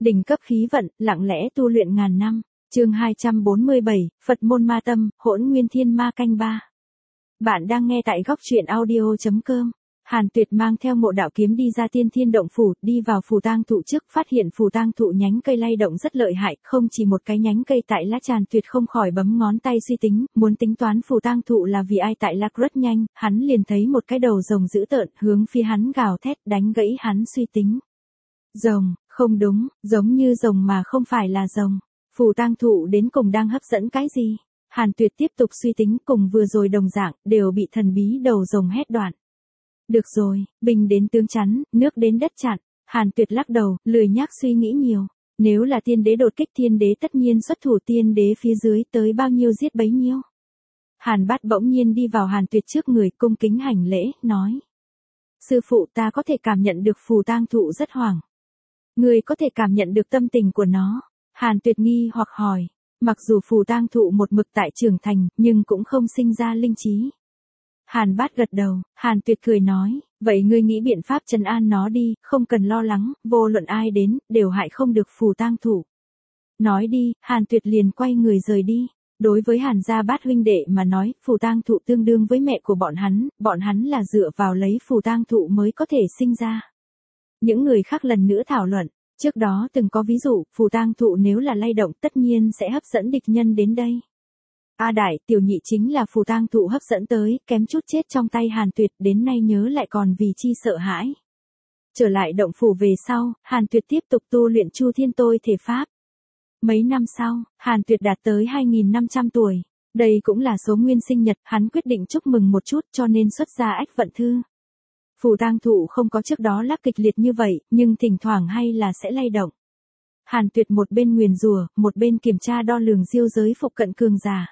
Đỉnh cấp khí vận, lặng lẽ tu luyện ngàn năm. Chương 247, Phật môn ma tâm, Hỗn Nguyên Thiên Ma canh 3. Bạn đang nghe tại góc truyện audio.com. Hàn Tuyệt mang theo Mộ Đạo Kiếm đi ra Tiên Thiên Động phủ, đi vào phù tang thụ trước, phát hiện phù tang thụ nhánh cây lay động rất lợi hại, không chỉ một cái nhánh cây tại lá tràn. Tuyệt không khỏi bấm ngón tay suy tính, muốn tính toán phù tang thụ là vì ai. Tại lạc rất nhanh, hắn liền thấy một cái đầu rồng dữ tợn hướng phía hắn gào thét, đánh gãy hắn suy tính. Rồng, không đúng, giống như rồng mà không phải là rồng. Phù tang thụ đến cùng đang hấp dẫn cái gì? Hàn Tuyệt tiếp tục suy tính, cùng vừa rồi đồng dạng, đều bị thần bí đầu rồng hét đoạn. Được rồi, bình đến tướng chắn, nước đến đất chặn. Hàn Tuyệt lắc đầu, lười nhác suy nghĩ nhiều. Nếu là tiên đế đột kích, tiên đế tất nhiên xuất thủ, tiên đế phía dưới tới bao nhiêu giết bấy nhiêu. Hàn Bát bỗng nhiên đi vào Hàn Tuyệt trước người, cung kính hành lễ, nói. Sư phụ, ta có thể cảm nhận được phù tang thụ rất hoảng. Người có thể cảm nhận được tâm tình của nó. Hàn Tuyệt nghi hoặc hỏi. Mặc dù phù tang thụ một mực tại trưởng thành, nhưng cũng không sinh ra linh trí. Hàn Bát gật đầu, Hàn Tuyệt cười nói, vậy ngươi nghĩ biện pháp trấn an nó đi, không cần lo lắng, vô luận ai đến, đều hại không được phù tang thụ. Nói đi, Hàn Tuyệt liền quay người rời đi. Đối với Hàn gia Bát huynh đệ mà nói, phù tang thụ tương đương với mẹ của bọn hắn là dựa vào lấy phù tang thụ mới có thể sinh ra. Những người khác lần nữa thảo luận, trước đó từng có ví dụ, phù tang thụ nếu là lay động tất nhiên sẽ hấp dẫn địch nhân đến đây. A Đại, tiểu nhị chính là phù tang thụ hấp dẫn tới, kém chút chết trong tay Hàn Tuyệt, đến nay nhớ lại còn vì chi sợ hãi. Trở lại động phủ về sau, Hàn Tuyệt tiếp tục tu luyện Chu Thiên Tôi Thể Pháp. Mấy năm sau, Hàn Tuyệt đạt tới 2.500 tuổi. Đây cũng là số nguyên sinh nhật, hắn quyết định chúc mừng một chút cho nên xuất ra ách vận thư. Phù tang thụ không có trước đó lắc kịch liệt như vậy, nhưng thỉnh thoảng hay là sẽ lay động. Hàn Tuyệt một bên nguyền rủa, một bên kiểm tra đo lường diêu giới phụ cận cường giả.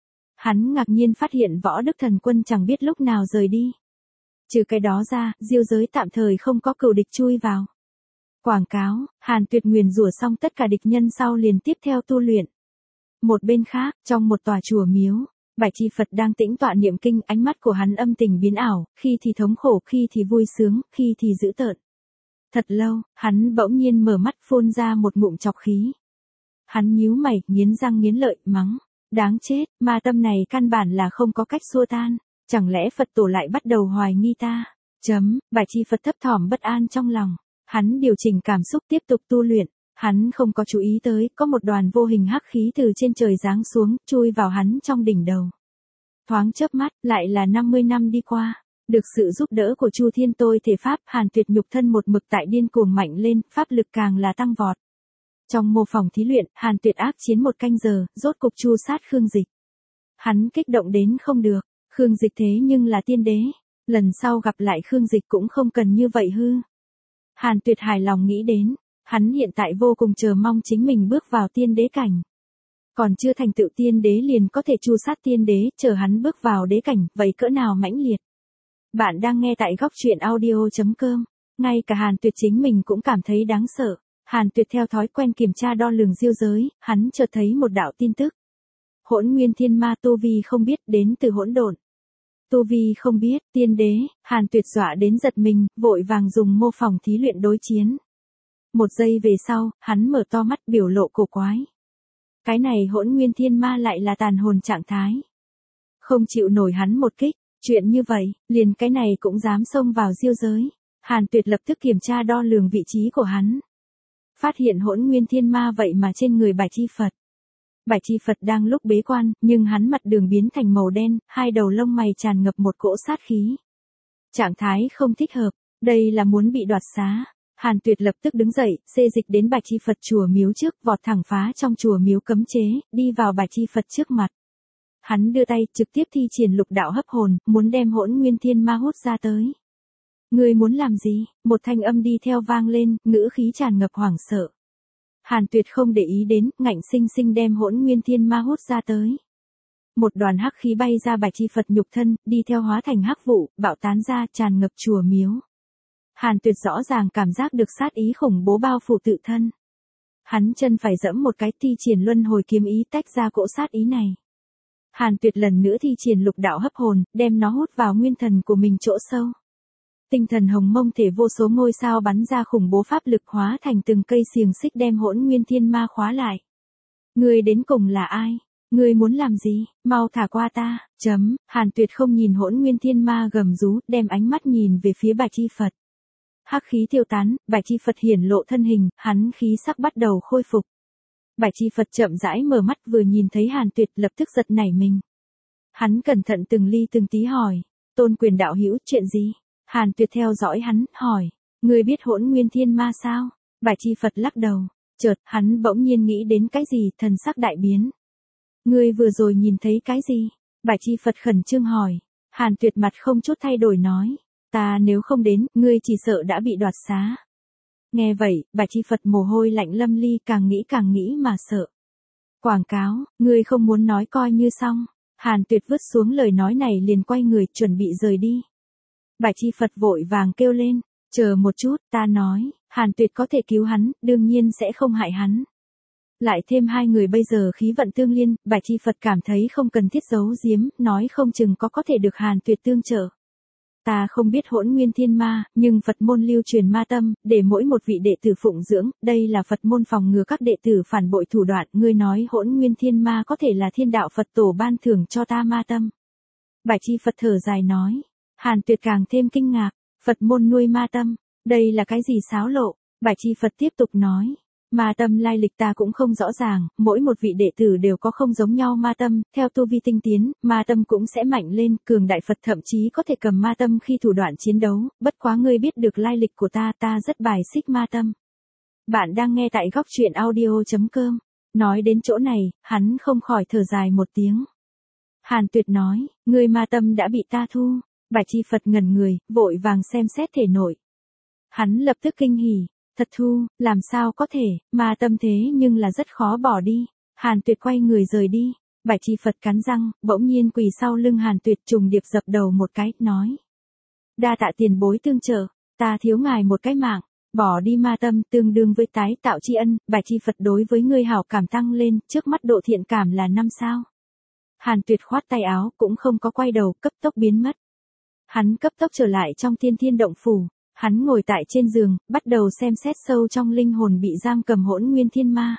Hắn ngạc nhiên phát hiện Võ Đức Thần Quân chẳng biết lúc nào rời đi. Trừ cái đó ra, diêu giới tạm thời không có cừu địch chui vào. Quảng cáo, Hàn Tuyệt nguyền rủa xong tất cả địch nhân sau liền tiếp theo tu luyện. Một bên khác, trong một tòa chùa miếu, Bạch Chi Phật đang tĩnh tọa niệm kinh, ánh mắt của hắn âm tình biến ảo, khi thì thống khổ, khi thì vui sướng, khi thì dữ tợn. Thật lâu, hắn bỗng nhiên mở mắt phun ra một ngụm trọc khí. Hắn nhíu mày, nghiến răng nghiến lợi, mắng. Đáng chết, ma tâm này căn bản là không có cách xua tan. Chẳng lẽ Phật tổ lại bắt đầu hoài nghi ta? Bạch Chi Phật thấp thỏm bất an trong lòng. Hắn điều chỉnh cảm xúc tiếp tục tu luyện. Hắn không có chú ý tới, có một đoàn vô hình hắc khí từ trên trời giáng xuống, chui vào hắn trong đỉnh đầu. Thoáng chớp mắt, lại là 50 năm đi qua. Được sự giúp đỡ của Chu Thiên Tôi Thể Pháp, Hàn Tuyệt nhục thân một mực tại điên cuồng mạnh lên, pháp lực càng là tăng vọt. Trong mô phòng thí luyện, Hàn Tuyệt ác chiến 1 canh giờ, rốt cục tru sát Khương Dịch. Hắn kích động đến không được, Khương Dịch thế nhưng là tiên đế. Lần sau gặp lại Khương Dịch cũng không cần như vậy hư. Hàn Tuyệt hài lòng nghĩ đến. Hắn hiện tại vô cùng chờ mong chính mình bước vào tiên đế cảnh. Còn chưa thành tựu tiên đế liền có thể tru sát tiên đế, chờ hắn bước vào đế cảnh, vậy cỡ nào mãnh liệt. Bạn đang nghe tại góc truyện audio.com. Ngay cả Hàn Tuyệt chính mình cũng cảm thấy đáng sợ. Hàn Tuyệt theo thói quen kiểm tra đo lường diêu giới, hắn chợt thấy một đạo tin tức. Hỗn Nguyên Thiên Ma tu vi không biết, đến từ hỗn độn. Tu vi không biết, tiên đế. Hàn Tuyệt dọa đến giật mình, vội vàng dùng mô phòng thí luyện đối chiến. Một giây về sau, hắn mở to mắt, biểu lộ cổ quái. Cái này Hỗn Nguyên Thiên Ma lại là tàn hồn trạng thái. Không chịu nổi hắn một kích, chuyện như vậy, liền cái này cũng dám xông vào diêu giới. Hàn Tuyệt lập tức kiểm tra đo lường vị trí của hắn. Phát hiện Hỗn Nguyên Thiên Ma vậy mà trên người Bạch Chi Phật. Bạch Chi Phật đang lúc bế quan, nhưng hắn mặt đường biến thành màu đen, hai đầu lông mày tràn ngập một cỗ sát khí. Trạng thái không thích hợp, đây là muốn bị đoạt xá. Hàn Tuyệt lập tức đứng dậy, xê dịch đến Bạch Chi Phật chùa miếu trước, vọt thẳng phá trong chùa miếu cấm chế, đi vào Bạch Chi Phật trước mặt. Hắn đưa tay, trực tiếp thi triển lục đạo hấp hồn, muốn đem Hỗn Nguyên Thiên Ma hút ra tới. Ngươi muốn làm gì? Một thanh âm đi theo vang lên, ngữ khí tràn ngập hoảng sợ. Hàn Tuyệt không để ý đến, ngạnh sinh sinh đem Hỗn Nguyên Thiên Ma hút ra tới. Một đoàn hắc khí bay ra Bạch Chi Phật nhục thân, đi theo hóa thành hắc vụ, bạo tán ra, tràn ngập chùa miếu. Hàn Tuyệt rõ ràng cảm giác được sát ý khủng bố bao phủ tự thân. Hắn chân phải giẫm một cái, thi triển luân hồi kiếm ý tách ra cỗ sát ý này. Hàn Tuyệt lần nữa thi triển lục đạo hấp hồn, đem nó hút vào nguyên thần của mình chỗ sâu. Tinh thần hồng mông thể vô số ngôi sao bắn ra khủng bố pháp lực hóa thành từng cây xiềng xích đem Hỗn Nguyên Thiên Ma khóa lại. Ngươi đến cùng là ai? Ngươi muốn làm gì? Mau thả qua ta. Hàn Tuyệt không nhìn Hỗn Nguyên Thiên Ma gầm rú, đem ánh mắt nhìn về phía Bạch Chi Phật. Hắc khí tiêu tán, Bạch Chi Phật hiển lộ thân hình, hắn khí sắc bắt đầu khôi phục. Bạch Chi Phật chậm rãi mở mắt vừa nhìn thấy Hàn Tuyệt lập tức giật nảy mình. Hắn cẩn thận từng ly từng tí hỏi, Tôn Quyền đạo hữu, chuyện gì? Hàn Tuyệt theo dõi hắn, hỏi, ngươi biết Hỗn Nguyên Thiên Ma sao? Bạch Chi Phật lắc đầu, chợt hắn bỗng nhiên nghĩ đến cái gì, thần sắc đại biến. Ngươi vừa rồi nhìn thấy cái gì? Bạch Chi Phật khẩn trương hỏi. Hàn Tuyệt mặt không chút thay đổi nói, ta nếu không đến, ngươi chỉ sợ đã bị đoạt xá. Nghe vậy, Bạch Chi Phật mồ hôi lạnh lâm ly, càng nghĩ mà sợ. Quảng cáo, ngươi không muốn nói coi như xong. Hàn Tuyệt vứt xuống lời nói này liền quay người chuẩn bị rời đi. Bạch Chi Phật vội vàng kêu lên, chờ một chút, ta nói, Hàn Tuyệt có thể cứu hắn, đương nhiên sẽ không hại hắn. Lại thêm hai người bây giờ khí vận tương liên, Bạch Chi Phật cảm thấy không cần thiết giấu giếm, nói không chừng có thể được Hàn Tuyệt tương trợ. Ta không biết Hỗn Nguyên Thiên Ma, nhưng Phật môn lưu truyền ma tâm, để mỗi một vị đệ tử phụng dưỡng, đây là Phật môn phòng ngừa các đệ tử phản bội thủ đoạn, ngươi nói Hỗn Nguyên Thiên Ma có thể là thiên đạo Phật tổ ban thưởng cho ta ma tâm. Bạch Chi Phật thở dài nói, Hàn Tuyệt càng thêm kinh ngạc, Phật môn nuôi ma tâm, đây là cái gì xáo lộ? Bạch Chi Phật tiếp tục nói, ma tâm lai lịch ta cũng không rõ ràng, mỗi một vị đệ tử đều có không giống nhau ma tâm, theo tu vi tinh tiến, ma tâm cũng sẽ mạnh lên, cường đại Phật thậm chí có thể cầm ma tâm khi thủ đoạn chiến đấu, bất quá ngươi biết được lai lịch của ta, ta rất bài xích ma tâm. Bạn đang nghe tại góc truyện audio.com, nói đến chỗ này, hắn không khỏi thở dài một tiếng. Hàn Tuyệt nói, ngươi ma tâm đã bị ta thu. Bạch Chi Phật ngẩn người, vội vàng xem xét thể nội. Hắn lập tức kinh hỉ, thật thu, làm sao có thể, ma tâm thế nhưng là rất khó bỏ đi. Hàn Tuyệt quay người rời đi. Bạch Chi Phật cắn răng, bỗng nhiên quỳ sau lưng Hàn Tuyệt trùng điệp dập đầu một cái, nói. Đa tạ tiền bối tương trợ, ta thiếu ngài một cái mạng, bỏ đi ma tâm tương đương với tái tạo tri ân, Bạch Chi Phật đối với ngươi hảo cảm tăng lên, trước mắt độ thiện cảm là 5 sao. Hàn Tuyệt khoát tay áo, cũng không có quay đầu, cấp tốc biến mất. Hắn cấp tốc trở lại trong Thiên Động Phủ, hắn ngồi tại trên giường, bắt đầu xem xét sâu trong linh hồn bị giam cầm Hỗn Nguyên Thiên Ma.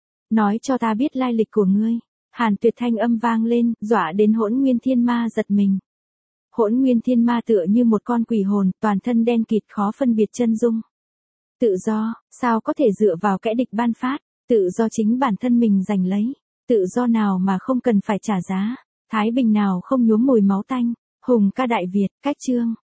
Nói cho ta biết lai lịch của ngươi. Hàn Tuyệt thanh âm vang lên, dọa đến Hỗn Nguyên Thiên Ma giật mình. Hỗn Nguyên Thiên Ma tựa như một con quỷ hồn, toàn thân đen kịt khó phân biệt chân dung. Tự do, sao có thể dựa vào kẻ địch ban phát, tự do chính bản thân mình giành lấy, tự do nào mà không cần phải trả giá, thái bình nào không nhuốm mùi máu tanh. Hùng ca Đại Việt, cách chương.